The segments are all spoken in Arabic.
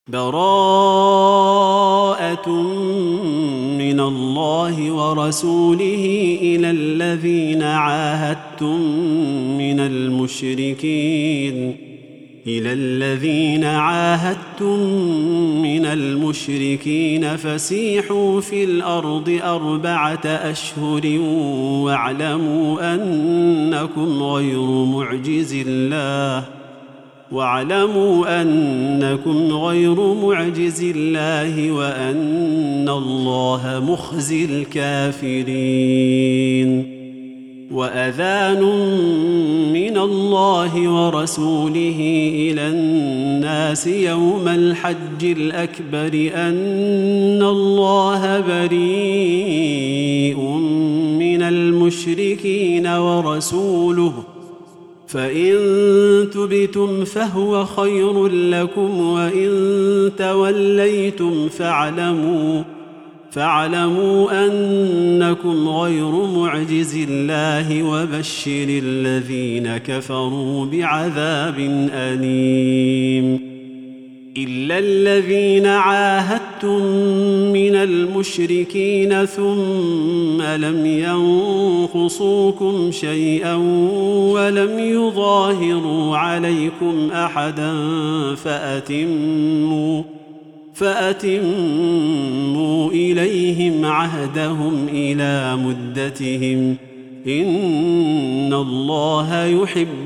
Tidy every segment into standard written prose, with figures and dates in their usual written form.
براءة من الله ورسوله إلى الذين عاهدتم من المشركين فسيحوا في الأرض 4 أشهر واعلموا أنكم غير معجز الله وأن الله مخزي الكافرين. وأذان من الله ورسوله إلى الناس يوم الحج الأكبر أن الله بريء من المشركين ورسوله فإن تبتم فهو خير لكم وإن توليتم فاعلموا أنكم غير معجز الله وبشر الذين كفروا بعذاب أليم. إلا الذين عاهدتم من المشركين ثم لم ينقصوكم شيئا ولم يظاهروا عليكم أحدا فأتموا إليهم عهدهم إلى مدتهم إن الله يحب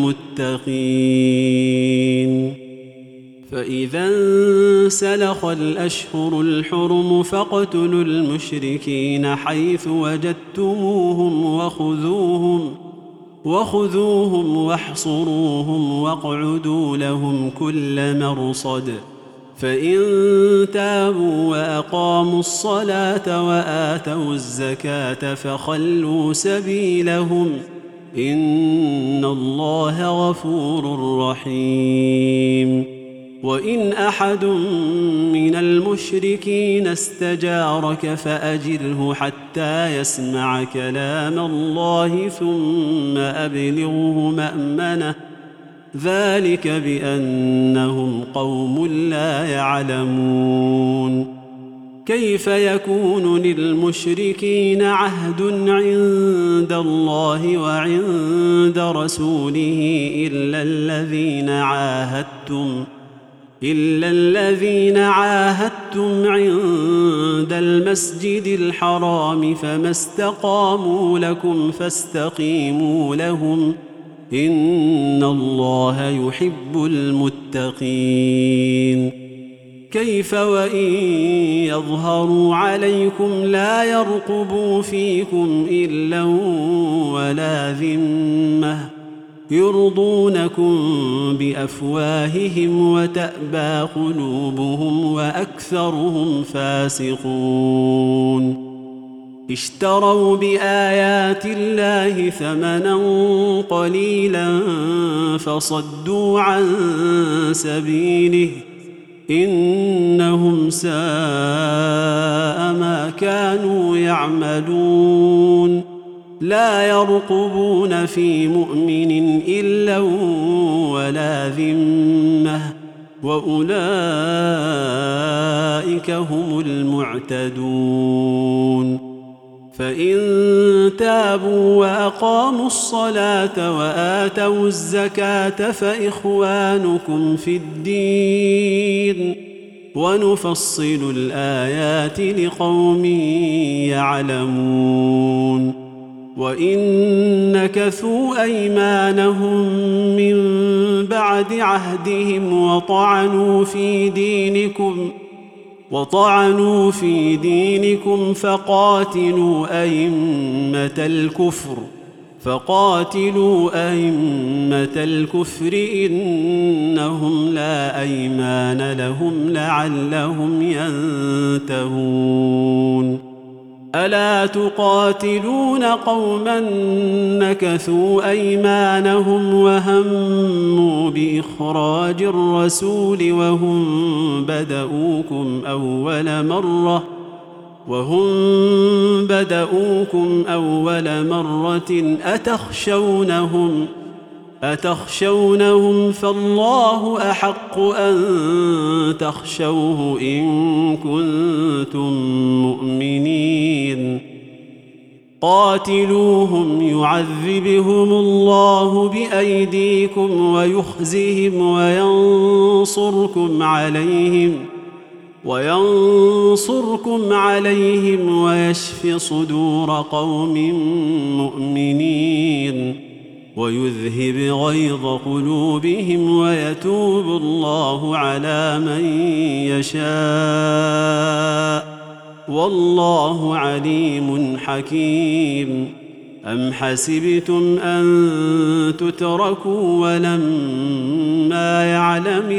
المتقين. فإذا انسلخ الأشهر الحرم فاقتلوا المشركين حيث وجدتموهم وخذوهم واحصروهم واقعدوا لهم كل مرصد فإن تابوا وأقاموا الصلاة وآتوا الزكاة فخلوا سبيلهم إن الله غفور رحيم. وإن أحد من المشركين استجارك فأجره حتى يسمع كلام الله ثم أبلغه مأمنه ذلك بأنهم قوم لا يعلمون. كيف يكون للمشركين عهد عند الله وعند رسوله إلا الذين عاهدتم عند المسجد الحرام فما استقاموا لكم فاستقيموا لهم إن الله يحب المتقين. كيف وإن يظهروا عليكم لا يرقبوا فيكم إلا ولا ذمة يرضونكم بأفواههم وتأبى قلوبهم وأكثرهم فاسقون. اشتروا بآيات الله ثمنا قليلا فصدوا عن سبيله إنهم ساء ما كانوا يعملون. لا يرقبون في مؤمن إلا ولا ذمة وأولئك هم المعتدون. فإن تابوا وأقاموا الصلاة وآتوا الزكاة فإخوانكم في الدين ونفصل الآيات لقوم يعلمون. وإن نكثوا أيمانهم من بعد عهدهم وطعنوا في دينكم فقاتلوا أئمة الكفر إنهم لا أيمان لهم لعلهم ينتهون. ألا تقاتلون قوما نكثوا أيمانهم وهموا بإخراج الرسول وهم بدؤوكم أول مرة أتخشونهم أتخشونهم فالله أحق أن تخشوه إن كنتم مؤمنين قاتلوهم يعذبهم الله بأيديكم ويخزهم وينصركم عليهم ويشف صدور قوم مؤمنين ويذهب غيظ قلوبهم ويتوب الله على من يشاء والله عليم حكيم أم حسبتم أن تتركوا ولما يعلم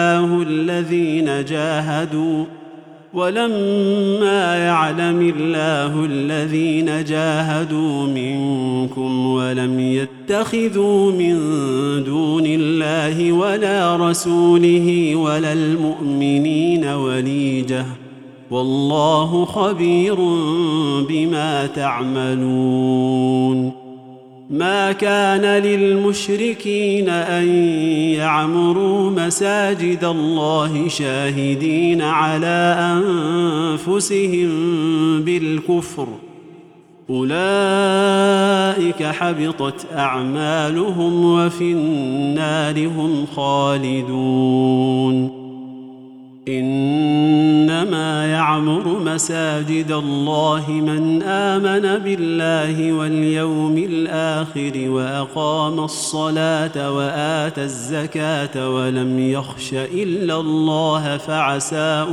الله الذين جاهدوا منكم ولم يتخذوا من دون الله ولا رسوله ولا المؤمنين وليجة والله خبير بما تعملون ما كان للمشركين أن يعمروا مساجد الله شاهدين على أنفسهم بالكفر أولئك حبطت أعمالهم وفي النار هم خالدون إنما يعمر مساجد الله من آمن بالله واليوم الآخر وأقام الصلاة وآتى الزكاة ولم يخش إلا الله فعسى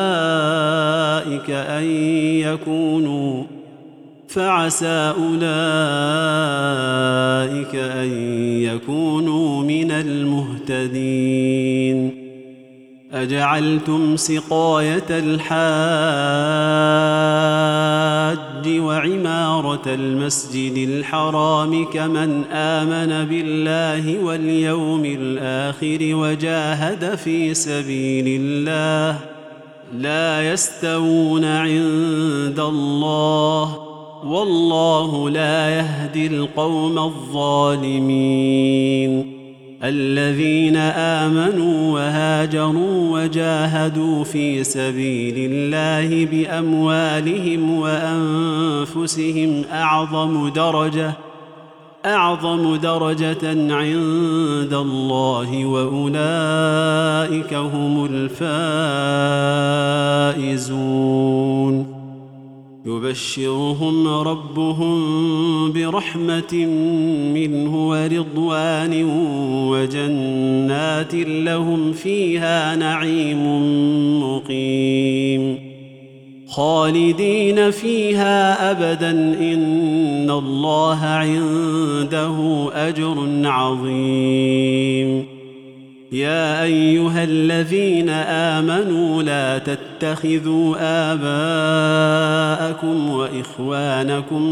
أولئك أن يكونوا من المهتدين أجعلتم سقاية الحاج وعمارة المسجد الحرام كمن آمن بالله واليوم الآخر وجاهد في سبيل الله لا يستوون عند الله والله لا يهدي القوم الظالمين الذين آمنوا وهاجروا وجاهدوا في سبيل الله بأموالهم وأنفسهم أعظم درجة عند الله وأولئك هم الفائزون يبشرهم ربهم برحمة منه ورضوان وجنات لهم فيها نعيم مقيم خالدين فيها أبدا إن الله عنده أجر عظيم يا أيها الذين آمنوا لا تتخذوا آباءكم وإخوانكم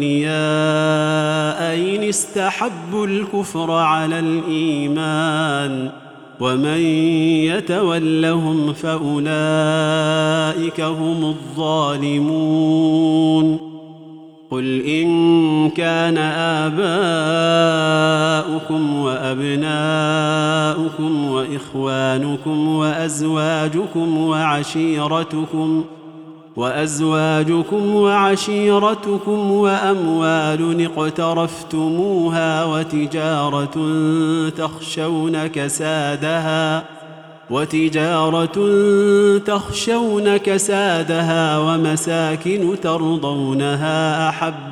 أولياء إن استحبوا الكفر على الإيمان ومن يتولهم فأولئك هم الظالمون قل إن كان آباؤكم وأبناؤكم وإخوانكم وأزواجكم وعشيرتكم وأموال اقترفتموها وتجارة تخشون كسادها ومساكن ترضونها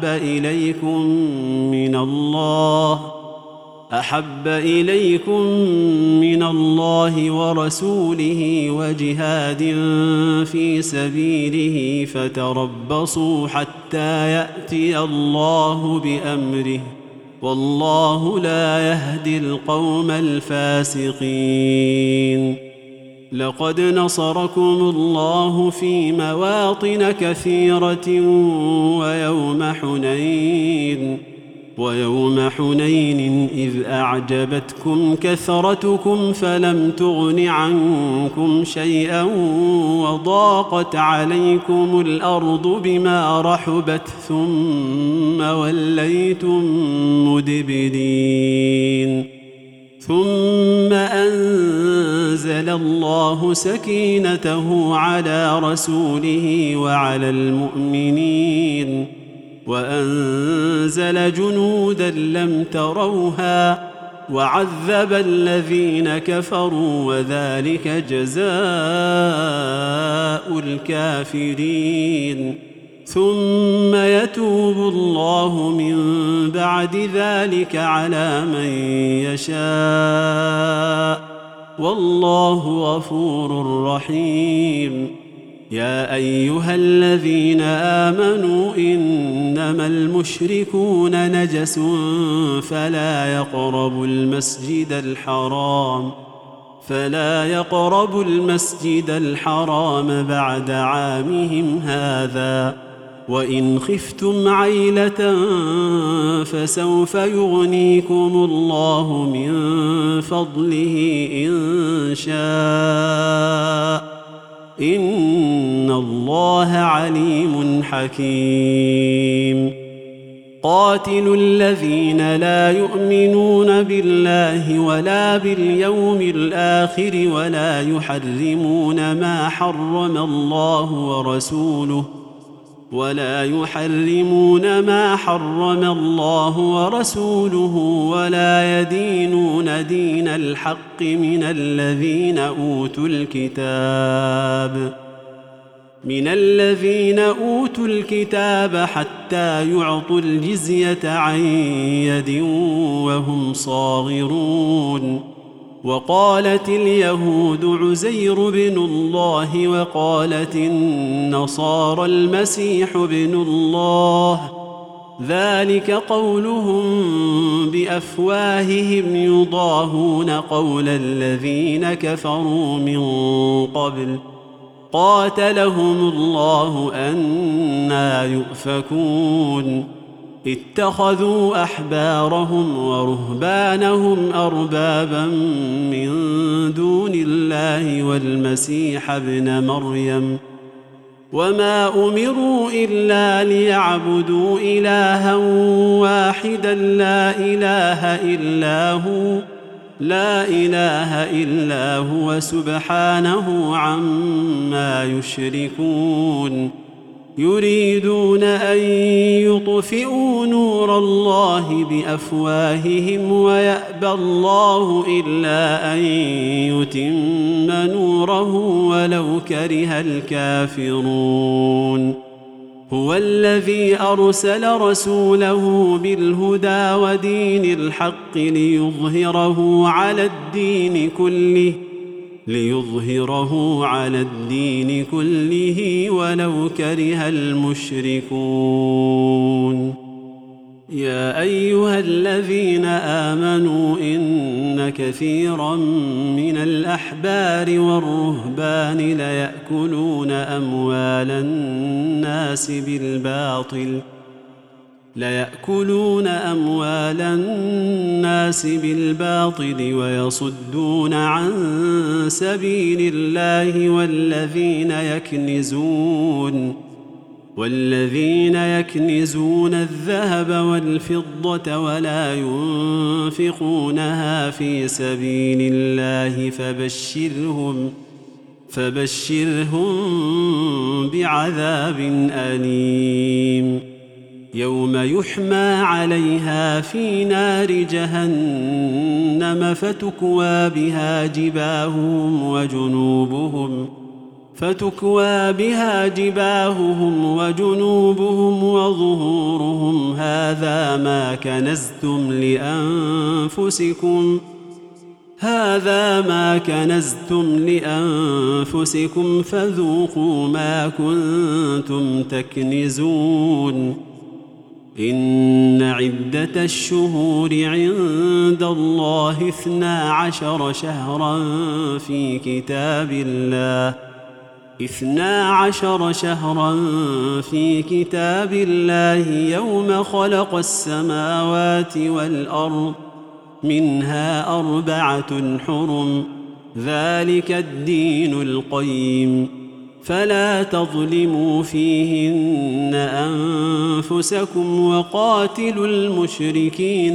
أحب إليكم من الله ورسوله وجهاد في سبيله فتربصوا حتى يأتي الله بأمره والله لا يهدي القوم الفاسقين لقد نصركم الله في مواطن كثيرة ويوم حنين ويوم حنين إذ أعجبتكم كثرتكم فلم تغن عنكم شيئا وضاقت عليكم الأرض بما رحبت ثم وليتم مدبرين ثم أنزل الله سكينته على رسوله وعلى المؤمنين وأنزل جنودا لم تروها وعذب الذين كفروا وذلك جزاء الكافرين ثم يتوب الله من بعد ذلك على من يشاء والله غفور رحيم يا أيها الذين آمنوا إنما المشركون نجس فلا يقربوا المسجد الحرام بعد عامهم هذا وإن خفتم عيلة فسوف يغنيكم الله من فضله إن شاء إن الله عليم حكيم قاتلوا الذين لا يؤمنون بالله ولا باليوم الآخر ولا يحرمون ما حرم الله ورسوله ولا يدينون دين الحق من الذين أوتوا الكتاب حتى يعطوا الجزية عن يد وهم صاغرون وقالت اليهود عزير بن الله وقالت النصارى المسيح بن الله ذلك قولهم بأفواههم يضاهون قول الذين كفروا من قبل قاتلهم الله أنى يؤفكون اتخذوا أحبارهم ورهبانهم أربابا من دون الله والمسيح ابن مريم وما أمروا إلا ليعبدوا إلها واحدا لا إله إلا هو سبحانه عما يشركون يريدون أن يطفئوا نور الله بأفواههم ويأبى الله إلا أن يتم نوره ولو كره الكافرون هو الذي أرسل رسوله بالهدى ودين الحق ليظهره على الدين كله ولو كره المشركون يا أيها الذين آمنوا إن كثيرا من الأحبار والرهبان ليأكلون أموال الناس بالباطل ويصدون عن سبيل الله والذين يكنزون الذهب والفضة ولا ينفقونها في سبيل الله فبشرهم بعذاب أليم يوم يحمى عليها في نار جهنم فتكوى بها جباههم وجنوبهم وظهورهم هذا ما كنزتم لأنفسكم فذوقوا ما كنتم تكنزون إن عدة الشهور عند الله 12 شهرا في كتاب الله 12 شهرا في كتاب الله يوم خلق السماوات والأرض منها 4 حرم ذلك الدين القيم فلا تظلموا فيهن أنفسكم وقاتلوا المشركين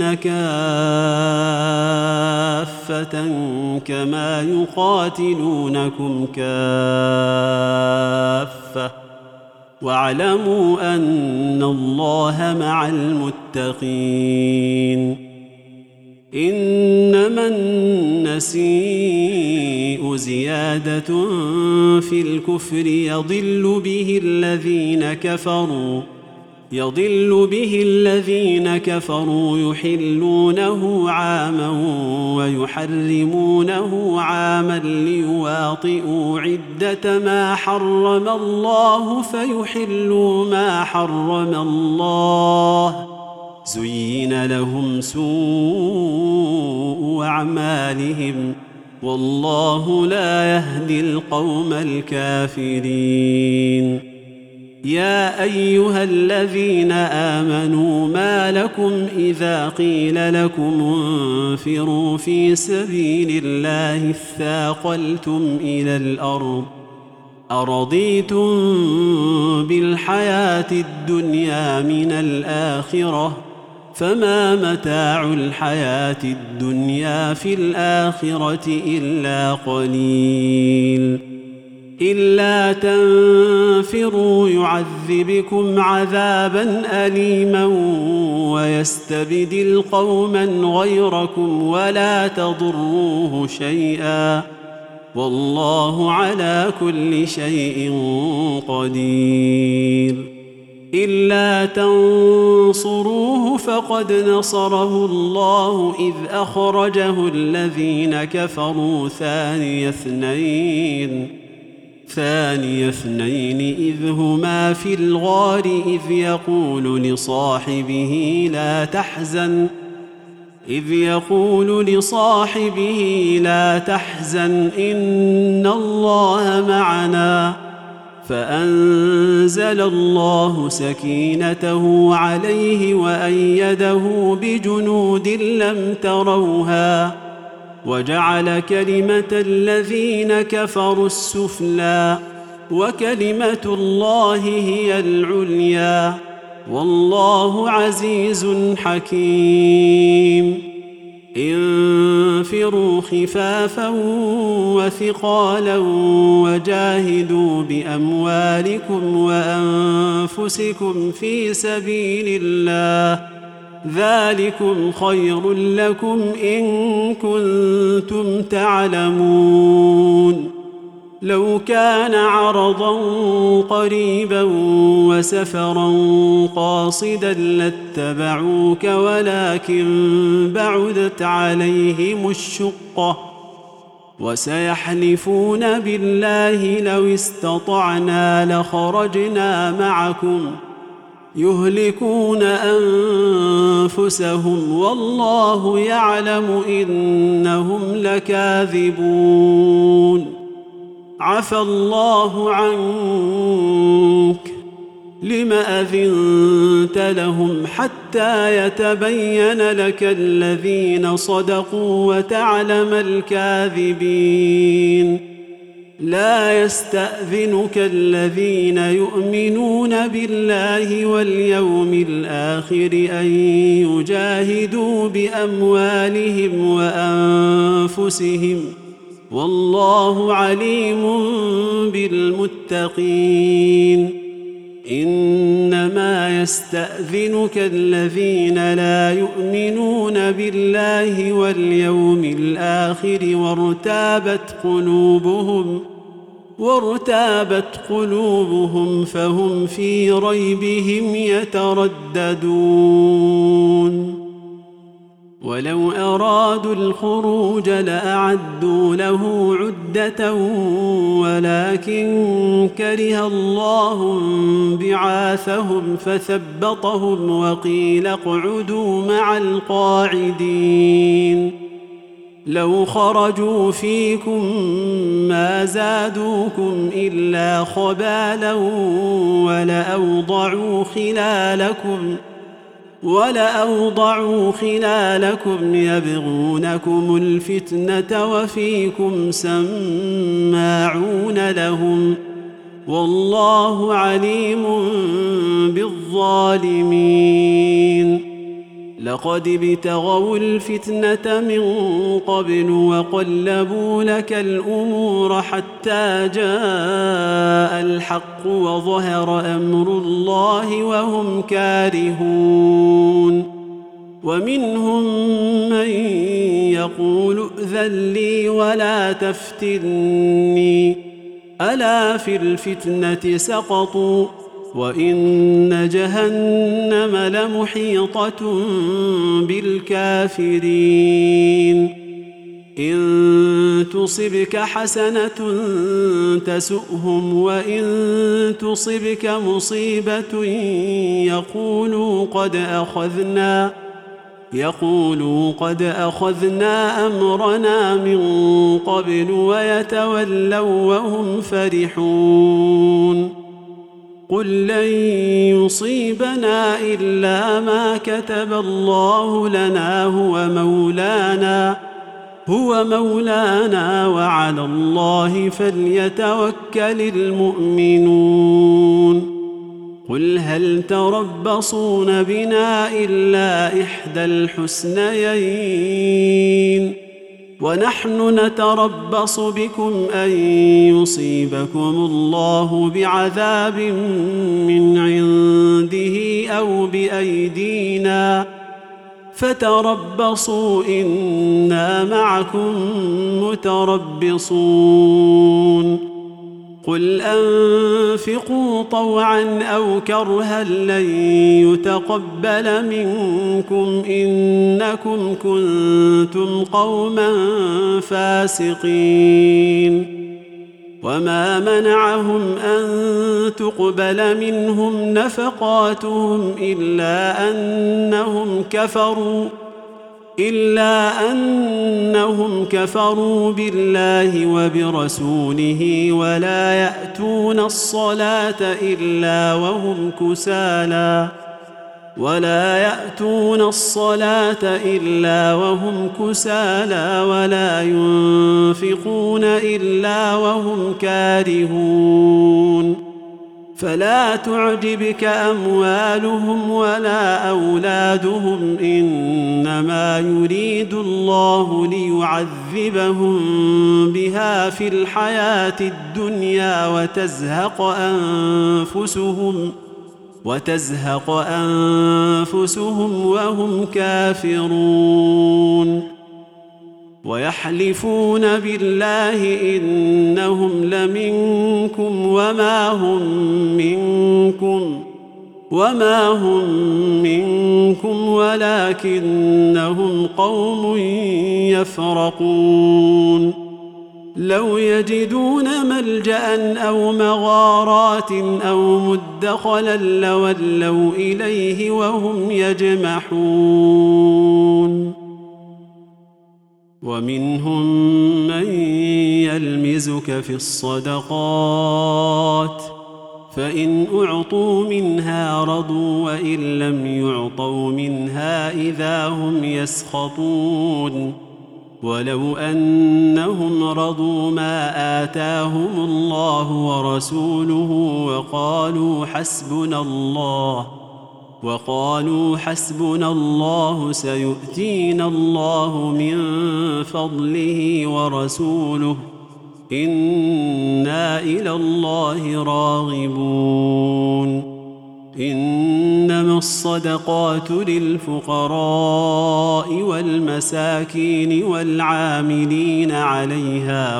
كافة كما يقاتلونكم كافة واعلموا أن الله مع المتقين إنما النسيء زيادة في الكفر يضل به الذين كفروا يحلونه عاما ويحرمونه عاما ليواطئوا عدة ما حرم الله فيحلوا ما حرم الله زين لهم سوء أعمالهم والله لا يهدي القوم الكافرين يا أيها الذين آمنوا ما لكم إذا قيل لكم انفروا في سبيل الله اثاقلتم إلى الأرض أرضيتم بالحياة الدنيا من الآخرة فما متاع الحياة الدنيا في الآخرة إلا قليل إلا تنفروا يعذبكم عذابا أليما ويستبدل قوما غيركم ولا تضروه شيئا والله على كل شيء قدير إلا تنصروه فقد نصره الله إذ أخرجه الذين كفروا ثاني اثنين إذ هما في الغار إذ يقول لصاحبه لا تحزن إن الله معنا فأنزل الله سكينته عليه وأيده بجنود لم تروها وجعل كلمة الذين كفروا السفلى وكلمة الله هي العليا والله عزيز حكيم انفروا خفافا وثقالا وجاهدوا بأموالكم وأنفسكم في سبيل الله ذلكم خير لكم إن كنتم تعلمون لو كان عرضا قريبا وسفرا قاصدا لاتبعوك ولكن بعدت عليهم الشقة وسيحلفون بالله لو استطعنا لخرجنا معكم يهلكون أنفسهم والله يعلم إنهم لكاذبون عفى الله عنك لم أذنت لهم حتى يتبين لك الذين صدقوا وتعلم الكاذبين لا يستأذنك الذين يؤمنون بالله واليوم الآخر أن يجاهدوا بأموالهم وأنفسهم والله عليم بالمتقين إنما يستأذنك الذين لا يؤمنون بالله واليوم الآخر وارتابت قلوبهم فهم في ريبهم يترددون ولو أرادوا الخروج لأعدوا له عدة ولكن كره الله بعاثهم فثبطهم وقيل اقعدوا مع القاعدين لو خرجوا فيكم ما زادوكم إلا خبالا ولأوضعوا خلالكم يبغونكم الفتنة وفيكم سماعون لهم والله عليم بالظالمين. لقد ابتغوا الفتنة من قبل وقلبوا لك الأمور حتى جاء الحق وظهر أمر الله وهم كارهون. ومنهم من يقول ائذن لي ولا تفتني ألا في الفتنة سقطوا وإن جهنم لمحيطة بالكافرين. إن تصبك حسنة تسؤهم وإن تصبك مصيبة يقولوا قد أخذنا أمرنا من قبل ويتولوا وهم فرحون. قل لن يصيبنا إلا ما كتب الله لنا هو مولانا وعلى الله فليتوكل المؤمنون. قل هل تربصون بنا إلا إحدى الحسنيين ونحن نتربص بكم أن يصيبكم الله بعذاب من عنده أو بأيدينا فتربصوا إنا معكم متربصون. قل أنفقوا طوعا أو كرها لن يتقبل منكم إنكم كنتم قوما فاسقين. وما منعهم أن تقبل منهم نفقاتهم إلا أنهم كفروا بالله وبرسوله ولا يأتون الصلاة إلا وهم كسالى ولا ينفقون إلا وهم كارهون. فلا تعجبك أموالهم ولا أولادهم إنما يريد الله ليعذبهم بها في الحياة الدنيا وتزهق أنفسهم وهم كافرون. ويحلفون بالله إنهم لمنكم وما هم منكم ولكنهم قوم يفرقون. لو يجدون ملجأ أو مغارات أو مدخلا لولوا إليه وهم يجمحون. ومنهم من يلمزك في الصدقات فإن أعطوا منها رضوا وإن لم يعطوا منها إذا هم يسخطون. ولو أنهم رضوا ما آتاهم الله ورسوله وقالوا حسبنا الله سيؤتينا الله من فضله ورسوله إنا إلى الله راغبون. إنما الصدقات للفقراء والمساكين والعاملين عليها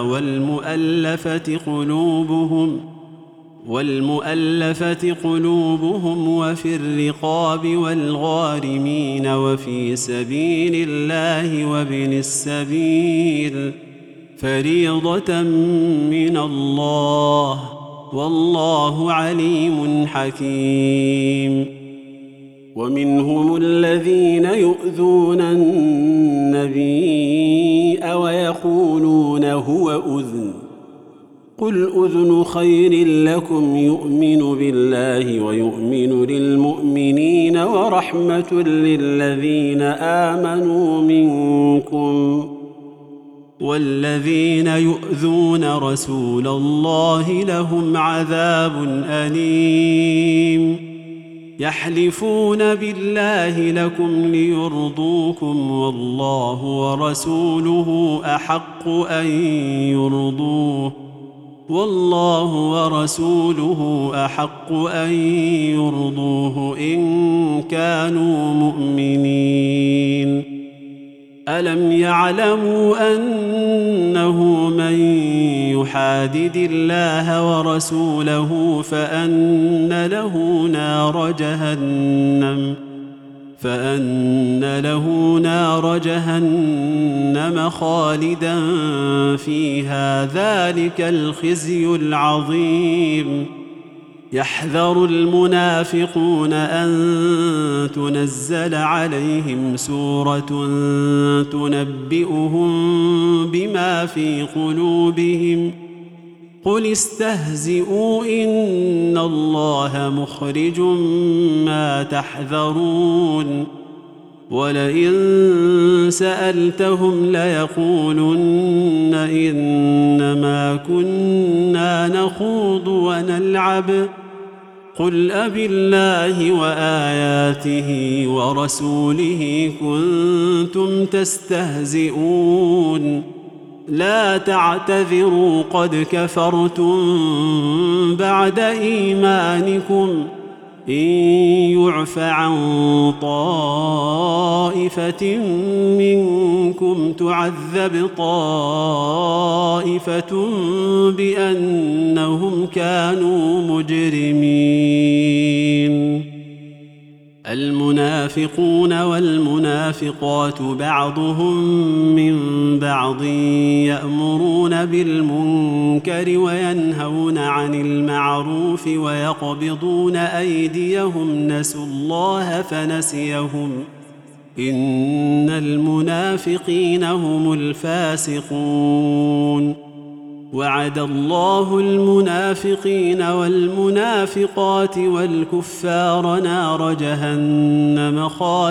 والمؤلفة قلوبهم وفي الرقاب والغارمين وفي سبيل الله وابن السبيل فريضة من الله والله عليم حكيم. ومنهم الذين يؤذون النبي ويقولون هو أذن قل أذن خير لكم يؤمن بالله ويؤمن للمؤمنين ورحمة للذين آمنوا منكم والذين يؤذون رسول الله لهم عذاب أليم يحلفون بالله لكم ليرضوكم والله ورسوله أحق أن يرضوه إن كانوا مؤمنين ألم يعلموا أنه من يحادد الله ورسوله فأن له نار جهنم خالدا فيها ذلك الخزي العظيم يحذر المنافقون أن تنزل عليهم سورة تنبئهم بما في قلوبهم قل استهزئوا إن الله مخرج ما تحذرون ولئن سألتهم ليقولن إنما كنا نخوض ونلعب قل أبالله وآياته ورسوله كنتم تستهزئون لا تعتذروا قد كفرتم بعد إيمانكم إن يعف عن طائفة منكم تعذب طائفة بأنهم كانوا مجرمين المنافقون والمنافقات بعضهم من بعض يأمرون بالمنكر وينهون عن المعروف ويقبضون أيديهم نسوا الله فنسيهم إن المنافقين هم الفاسقون وعد الله المنافقين والمنافقات والكفار نار جهنم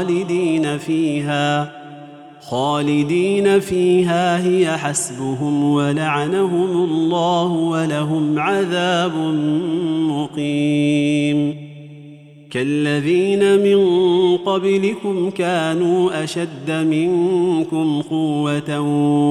خالدين فيها هي حسبهم ولعنهم الله ولهم عذاب مقيم كالذين من قبلكم كانوا أشد منكم قوة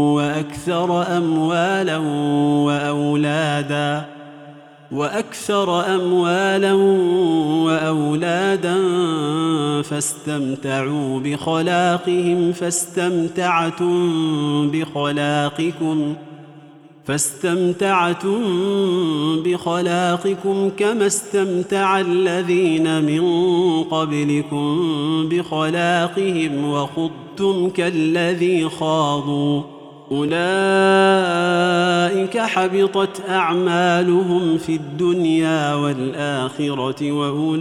وأكثر أموالا وأولادا فاستمتعوا بخلاقهم فاستمتعتم بخلاقكم كما استمتع الذين من قبلكم بخلاقهم وخضتم كالذي خاضوا أولئك حبطت أعمالهم في الدنيا والآخرة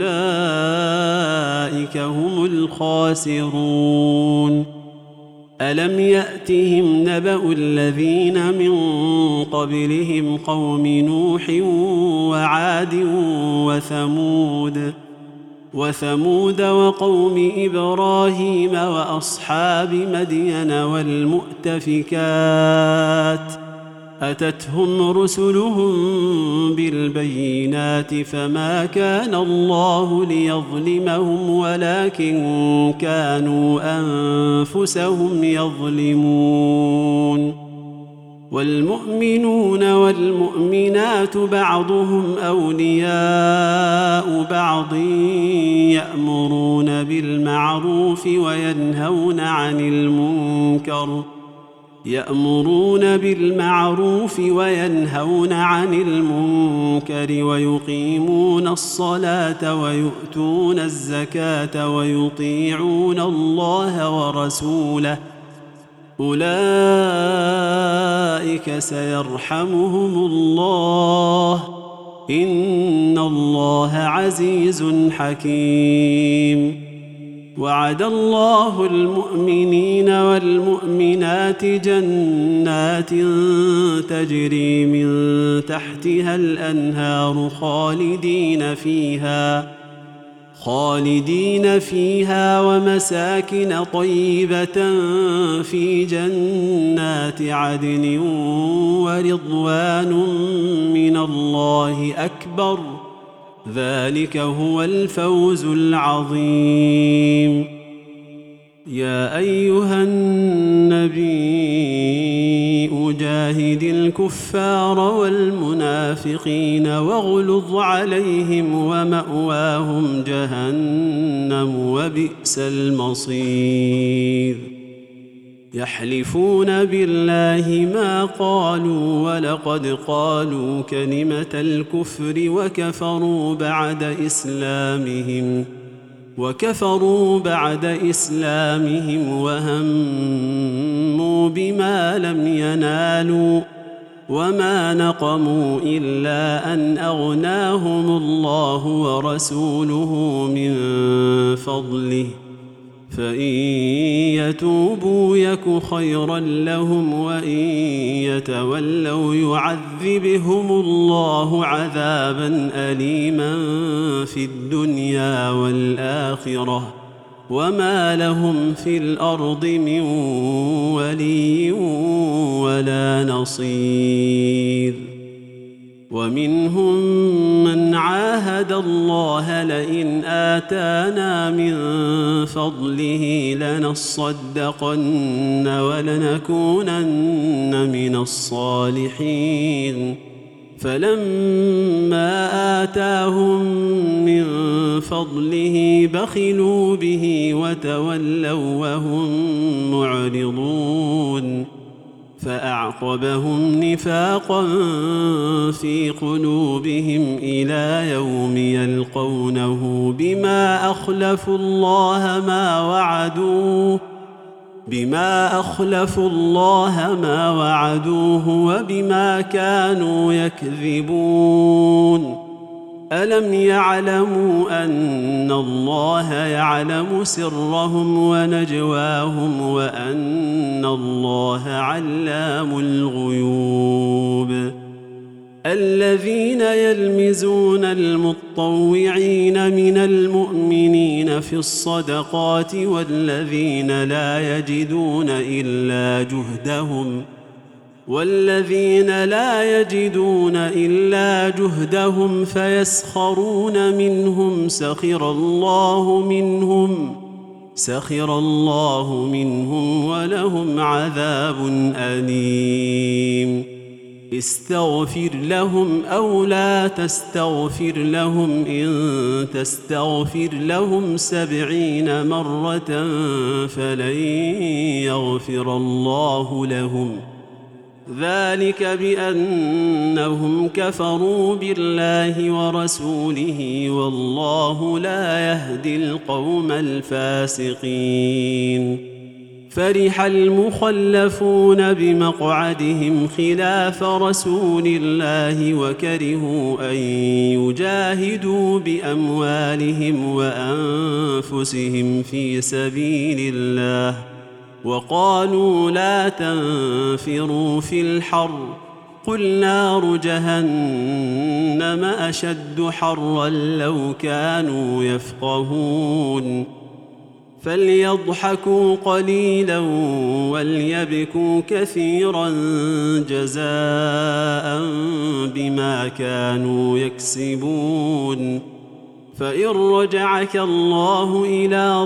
وأولئك هم الخاسرون ألم يأتهم نبأ الذين من قبلهم قوم نوح وعاد وثمود وقوم إبراهيم وأصحاب مدين والمؤتفكات أتتهم رسلهم بالبينات فما كان الله ليظلمهم ولكن كانوا أنفسهم يظلمون والمؤمنون والمؤمنات بعضهم أولياء بعض يأمرون بالمعروف وينهون عن المنكر ويقيمون الصلاة ويؤتون الزكاة ويطيعون الله ورسوله أولئك سيرحمهم الله إن الله عزيز حكيم وعد الله المؤمنين والمؤمنات جنات تجري من تحتها الأنهار خالدين فيها ومساكن طيبة في جنات عدن ورضوان من الله أكبر، ذلك هو الفوز العظيم. يا أيها النبي جاهد الكفار والمنافقين واغلظ عليهم ومأواهم جهنم وبئس المصير. يحلفون بالله ما قالوا ولقد قالوا كلمة الكفر وكفروا بعد إسلامهم وهموا بما لم ينالوا وما نقموا إلا أن أغناهم الله ورسوله من فضله، فإن يتوبوا يك خيرا لهم وإن يتولوا يعذبهم الله عذابا أليما في الدنيا والآخرة وما لهم في الأرض من ولي ولا نصير. ومنهم من عاهد الله لئن آتانا من فضله لنصدقن ولنكونن من الصالحين، فلما آتاهم من فضله بخلوا به وتولوا وهم معرضون، فأعقبهم نفاقا في قلوبهم إلى يوم يلقونه بما أخلفوا الله ما وعدوه وبما كانوا يكذبون. ألم يعلموا أن الله يعلم سرهم ونجواهم وأن الله علام الغيوب؟ الذين يلمزون المطوعين من المؤمنين في الصدقات والذين لا يجدون إلا جهدهم فيسخرون منهم سخر الله منهم ولهم عذاب أليم. استغفر لهم أو لا تستغفر لهم إن تستغفر لهم 70 مرة فلن يغفر الله لهم، ذلك بأنهم كفروا بالله ورسوله والله لا يهدي القوم الفاسقين. فرح المخلفون بمقعدهم خلاف رسول الله وكرهوا أن يجاهدوا بأموالهم وأنفسهم في سبيل الله وقالوا لا تنفروا في الحر قل نار جهنم أشد حرا لو كانوا يفقهون. فليضحكوا قليلا وليبكوا كثيرا جزاء بما كانوا يكسبون. فإن رجعك الله إلى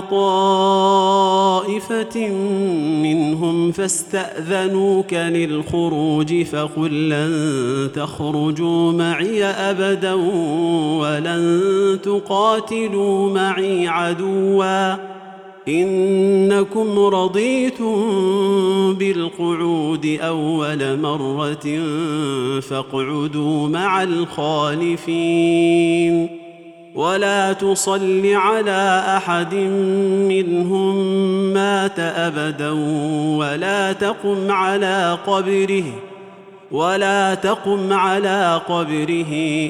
طائفة منهم فاستأذنوك للخروج فقل لن تخرجوا معي أبدا ولن تقاتلوا معي عدوا إنكم رضيتم بالقعود أول مرة فاقعدوا مع الخالفين ولا تصل على أحد منهم مات أبدا ولا تقم على قبره ولا تقم على قبره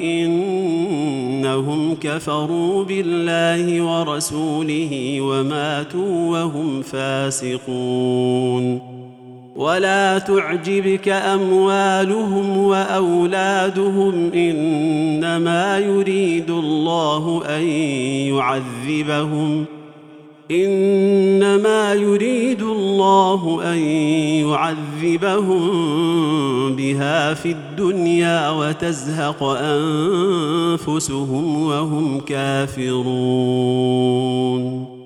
إنهم كفروا بالله ورسوله وماتوا وهم فاسقون ولا تعجبك أموالهم وأولادهم إنما يريد الله أن يعذبهم بها في الدنيا وتزهق أنفسهم وهم كافرون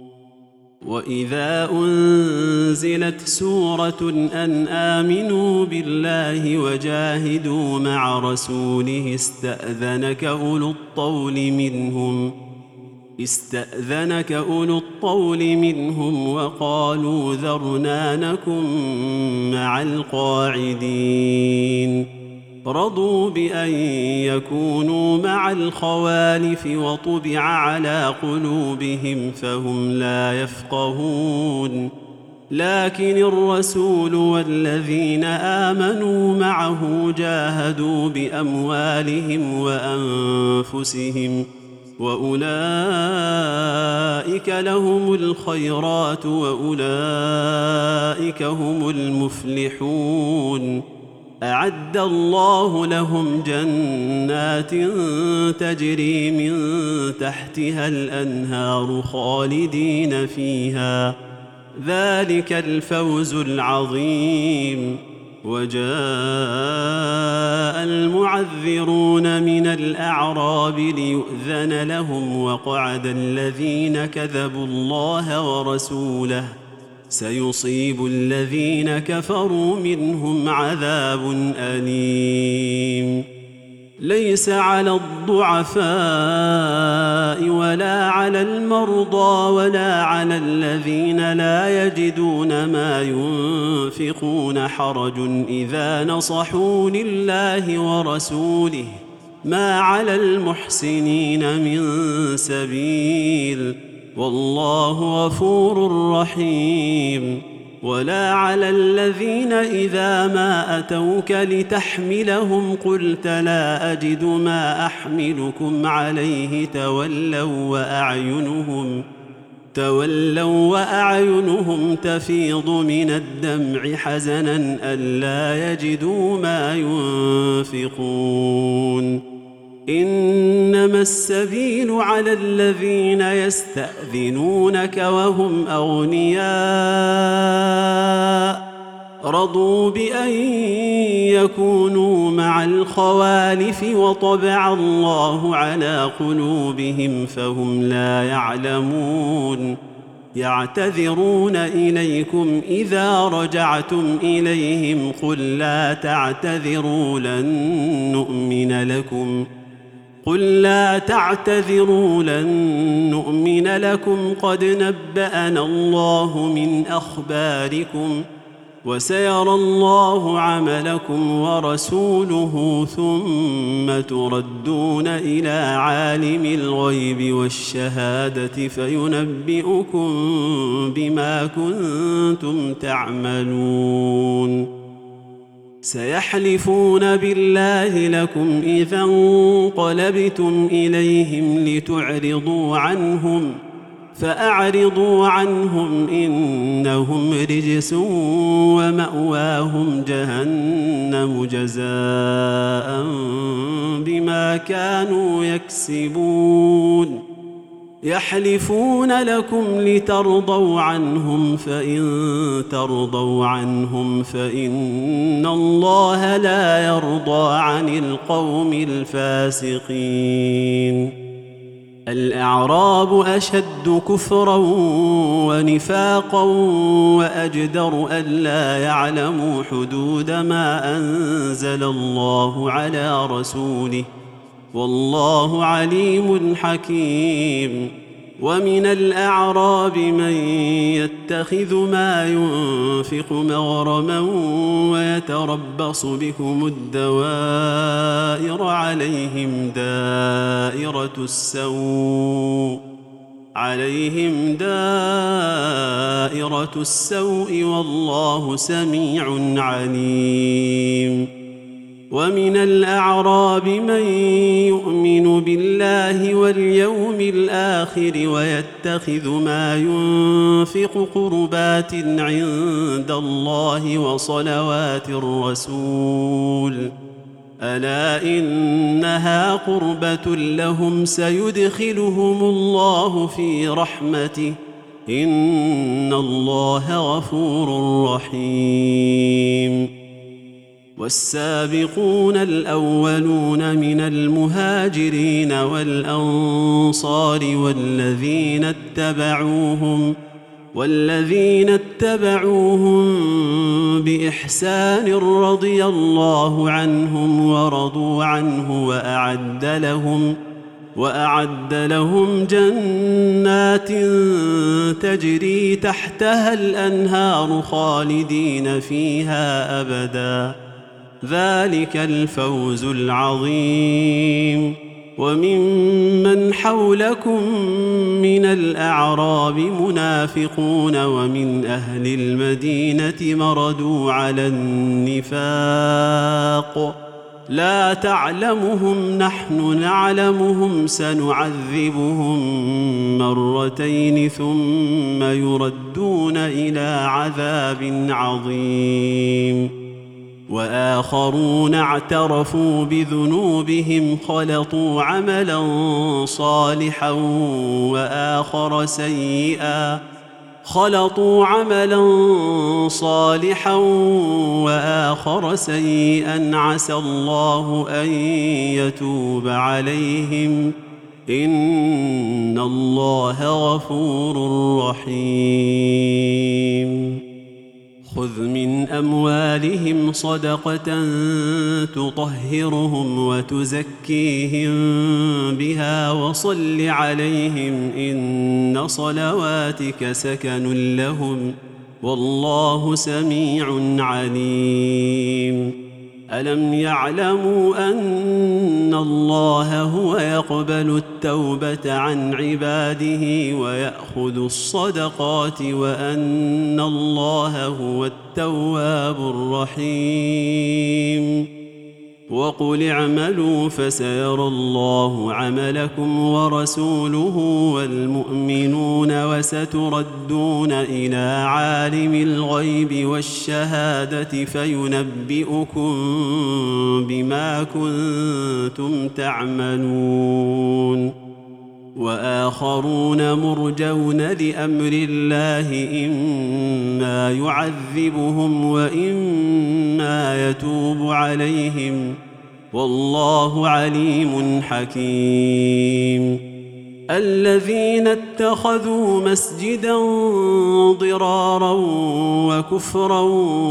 وإذا أنزلت سورة أن آمنوا بالله وجاهدوا مع رسوله استأذنك أولو الطول منهم وقالوا ذرنا نكن مع القاعدين رضوا بأن يكونوا مع الخوالف وطبع على قلوبهم فهم لا يفقهون لكن الرسول والذين آمنوا معه جاهدوا بأموالهم وأنفسهم وأولئك لهم الخيرات وأولئك هم المفلحون أعد الله لهم جنات تجري من تحتها الأنهار خالدين فيها ذلك الفوز العظيم وجاء المعذرون من الأعراب ليؤذن لهم وقعد الذين كذبوا الله ورسوله سيصيب الذين كفروا منهم عذاب أليم ليس على الضعفاء ولا على المرضى ولا على الذين لا يجدون ما ينفقون حرج إذا نصحوا لله ورسوله ما على المحسنين من سبيل والله غفور رحيم ولا على الذين إذا ما أتوك لتحملهم قلت لا أجد ما أحملكم عليه تولوا وأعينهم تفيض من الدمع حزنا ألا يجدوا ما ينفقون إنما السبيل على الذين يستأذنونك وهم أغنياء رضوا بأن يكونوا مع الخوالف وطبع الله على قلوبهم فهم لا يعلمون يعتذرون إليكم إذا رجعتم إليهم قل لا تعتذروا لن نؤمن لكم قد نبأنا الله من أخباركم وسيرى الله عملكم ورسوله ثم تردون إلى عالم الغيب والشهادة فينبئكم بما كنتم تعملون سيحلفون بالله لكم إذا انقلبتم إليهم لتعرضوا عنهم فأعرضوا عنهم إنهم رجس ومأواهم جهنم جزاء بما كانوا يكسبون يحلفون لكم لترضوا عنهم فإن ترضوا عنهم فإن الله لا يرضى عن القوم الفاسقين الأعراب أشد كفرا ونفاقا وأجدر ألا يعلموا حدود ما أنزل الله على رسوله والله عليم حكيم ومن الأعراب من يتخذ ما ينفق مغرما ويتربص بكم الدوائر عليهم دائرة السوء والله سميع عليم ومن الأعراب من يؤمن بالله واليوم الآخر ويتخذ ما ينفق قربات عند الله وصلوات الرسول ألا إنها قربة لهم سيدخلهم الله في رحمته إن الله غفور رحيم والسابقون الأولون من المهاجرين والأنصار والذين اتبعوهم بإحسان رضي الله عنهم ورضوا عنه وأعد لهم جنات تجري تحتها الأنهار خالدين فيها أبدا ذلك الفوز العظيم وممن حولكم من الأعراب منافقون ومن أهل المدينة مردوا على النفاق لا تعلمهم نحن نعلمهم سنعذبهم مرتين ثم يردون إلى عذاب عظيم وآخرون اعترفوا بذنوبهم خلطوا عملا صالحا وآخر سيئا عسى الله أن يتوب عليهم إن الله غفور رحيم خذ من أموالهم صدقة تطهرهم وتزكيهم بها وصل عليهم إن صلواتك سكن لهم والله سميع عليم ألم يعلموا أن الله هو يقبل التوبة عن عباده ويأخذ الصدقات وأن الله هو التواب الرحيم وقل اعملوا فسيرى الله عملكم ورسوله والمؤمنون وستردون إلى عالم الغيب والشهادة فينبئكم بما كنتم تعملون وآخرون مرجون لأمر الله إما يعذبهم وإما يتوب عليهم والله عليم حكيم الذين اتخذوا مسجدا ضرارا وكفرا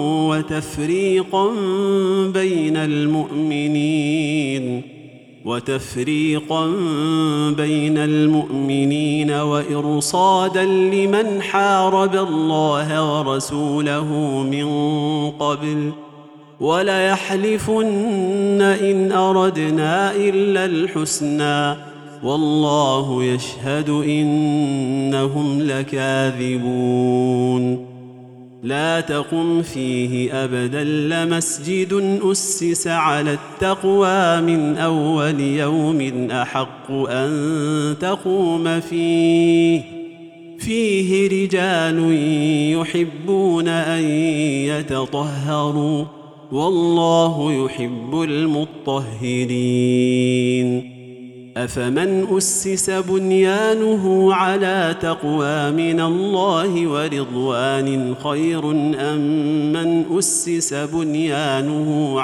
وتفريقا بين المؤمنين وإرصادا لمن حارب الله ورسوله من قبل وليحلفن إن أردنا إلا الحسنى والله يشهد إنهم لكاذبون لا تقم فيه أبدا لمسجد أسس على التقوى من أول يوم أحق أن تقوم فيه رجال يحبون أن يتطهروا والله يحب المطهرين أفمن أسس بنيانه على تقوى من الله ورضوان خير أم من أسس بنيانه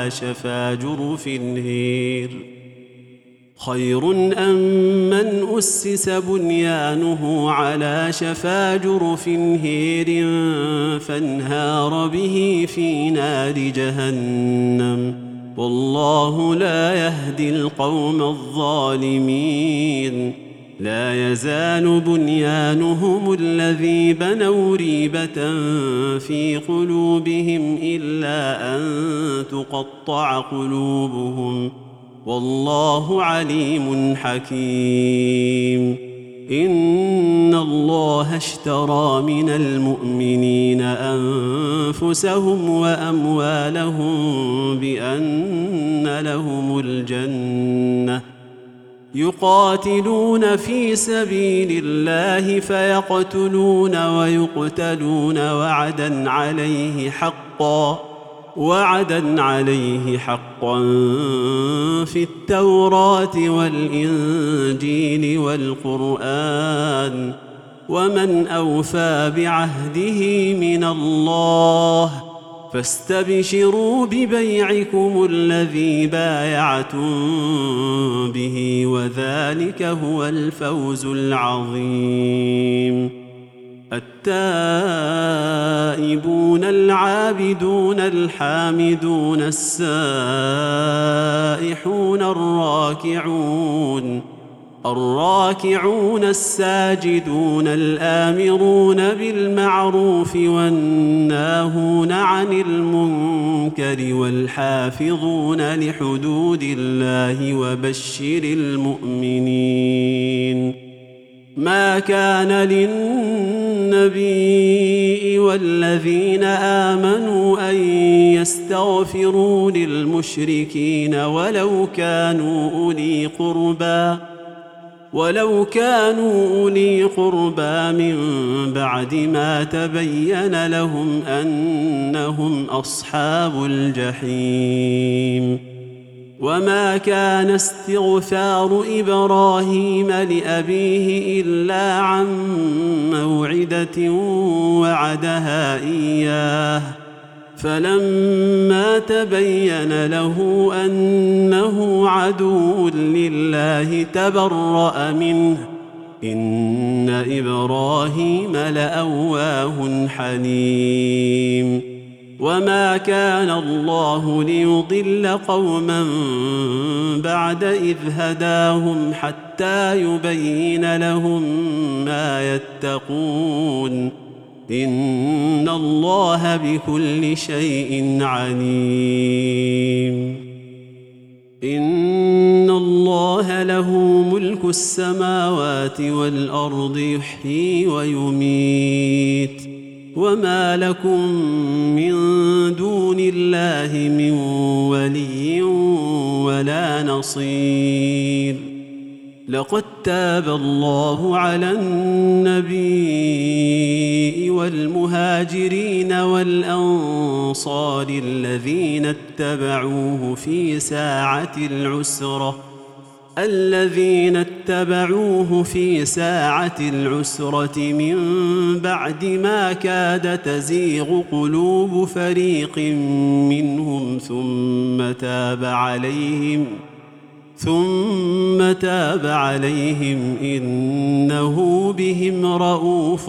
على شفا جرف هير فانهار به في نار جهنم والله لا يهدي القوم الظالمين لا يزال بنيانهم الذي بنوا ريبة في قلوبهم إلا أن تقطع قلوبهم والله عليم حكيم إن الله اشترى من المؤمنين أنفسهم وأموالهم بأن لهم الجنة يقاتلون في سبيل الله فيقتلون ويقتلون وعدا عليه حقا في التوراة والإنجيل والقرآن ومن أوفى بعهده من الله فاستبشروا ببيعكم الذي بايعتم به وذلك هو الفوز العظيم. التائبون العابدون الحامدون السائحون الراكعون الساجدون الآمرون بالمعروف والناهون عن المنكر والحافظون لحدود الله وبشر المؤمنين. ما كان للنبي والذين آمنوا أن يستغفروا للمشركين ولو كانوا أولي قربى من بعد ما تبين لهم أنهم أصحاب الجحيم. وما كان استغفار إبراهيم لأبيه إلا عن موعدة وعدها إياه فلما تبين له أنه عدو لله تبرأ منه إن إبراهيم لأواه حليم. وما كان الله ليضل قوما بعد إذ هداهم حتى يبين لهم ما يتقون إن الله بكل شيء عليم. إن الله له ملك السماوات والأرض يحيي ويميت وما لكم من دون الله من ولي ولا نصير. لقد تاب الله على النبي والمهاجرين والأنصار الذين اتبعوه في ساعة العسرة من بعد ما كاد تزيغ قلوب فريق منهم ثم تاب عليهم إنه بهم رءوف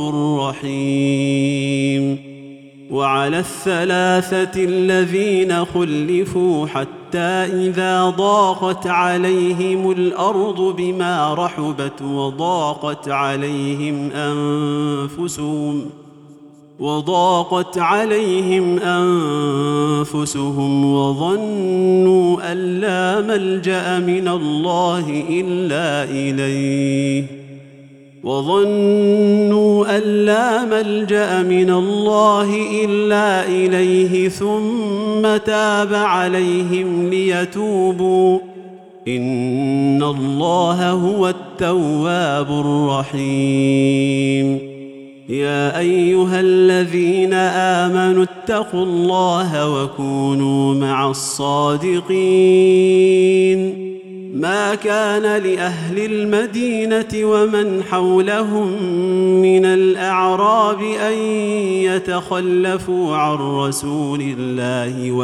رحيم. وعلى الثلاثة الذين خلفوا حتى إذا ضاقت عليهم الأرض بما رحبت وضاقت عليهم أنفسهم وظنوا أن لا ملجأ من الله إلا إليه ثم تاب عليهم ليتوبوا إن الله هو التواب الرحيم. يا أيها الذين آمنوا اتقوا الله وكونوا مع الصادقين. ما كان لأهل المدينة ومن حولهم من الأعراب أن يتخلفوا عن رسول الله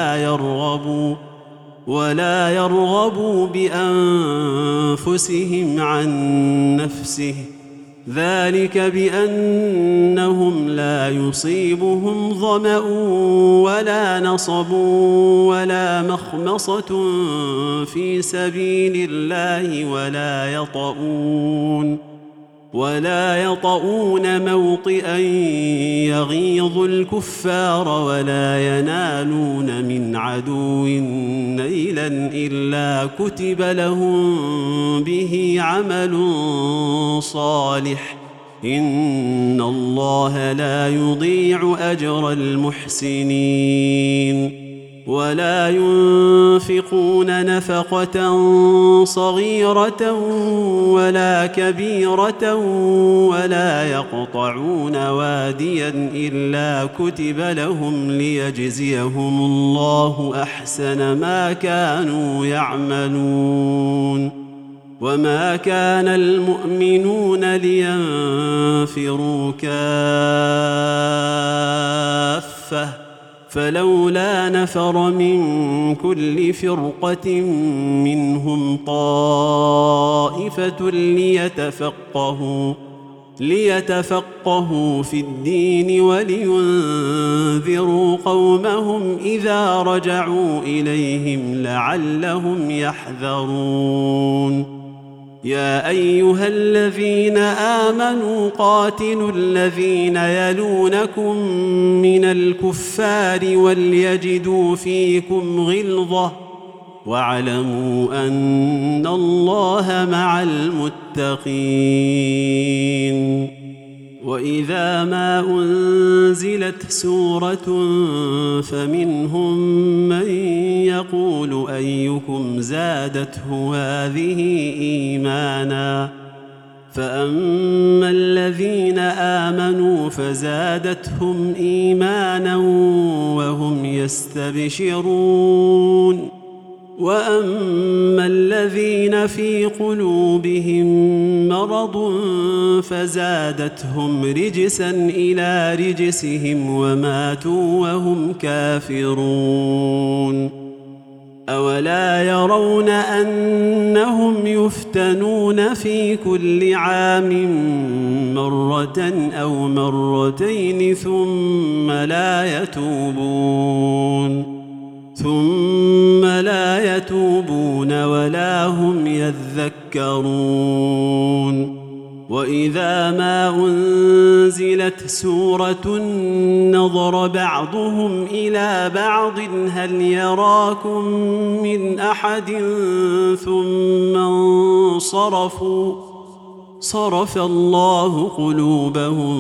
ولا يرغبوا بأنفسهم عن نفسه ذلك بأنهم لا يصيبهم ظمأ ولا نصب ولا مخمصة في سبيل الله ولا يطؤون موطئا يغيظ الكفار ولا ينالون من عدو نيلا إلا كتب لهم به عمل صالح إن الله لا يضيع أجر المحسنين ولا ينفقون نفقة صغيرة ولا كبيرة ولا يقطعون واديا إلا كتب لهم ليجزيهم الله أحسن ما كانوا يعملون وما كان المؤمنون لينفروا كافة فلولا نفر من كل فرقة منهم طائفة ليتفقهوا في الدين ولينذروا قومهم إذا رجعوا إليهم لعلهم يحذرون يا أيها الذين آمنوا قاتلوا الذين يلونكم من الكفار وليجدوا فيكم غلظة واعلموا أن الله مع المتقين وإذا ما أنزلت سورة فمنهم من يقول أيكم زادته هذه إيمانا فأما الذين آمنوا فزادتهم إيمانا وهم يستبشرون وأما الذين في قلوبهم مرض فزادتهم رجسا إلى رجسهم وماتوا وهم كافرون أولا يرون أنهم يفتنون في كل عام مرة أو مرتين ثم لا يتوبون ولا هم يذكرون وإذا ما أنزلت سورة نظر بعضهم إلى بعض هل يراكم من أحد ثم انصرفوا صرف الله قلوبهم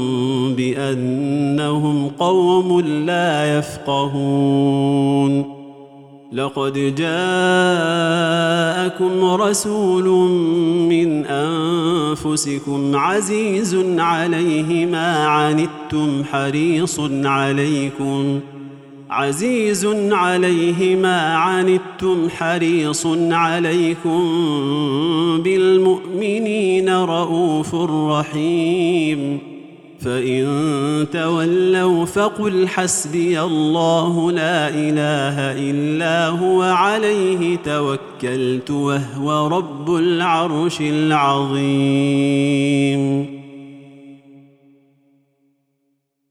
بأنهم قوم لا يفقهون لقد جاءكم رسول من أنفسكم عزيز عليه ما عنتم حريص عليكم بالمؤمنين رؤوف رحيم فإن تولوا فقل حسبي الله لا إله إلا هو عليه توكلت وهو رب العرش العظيم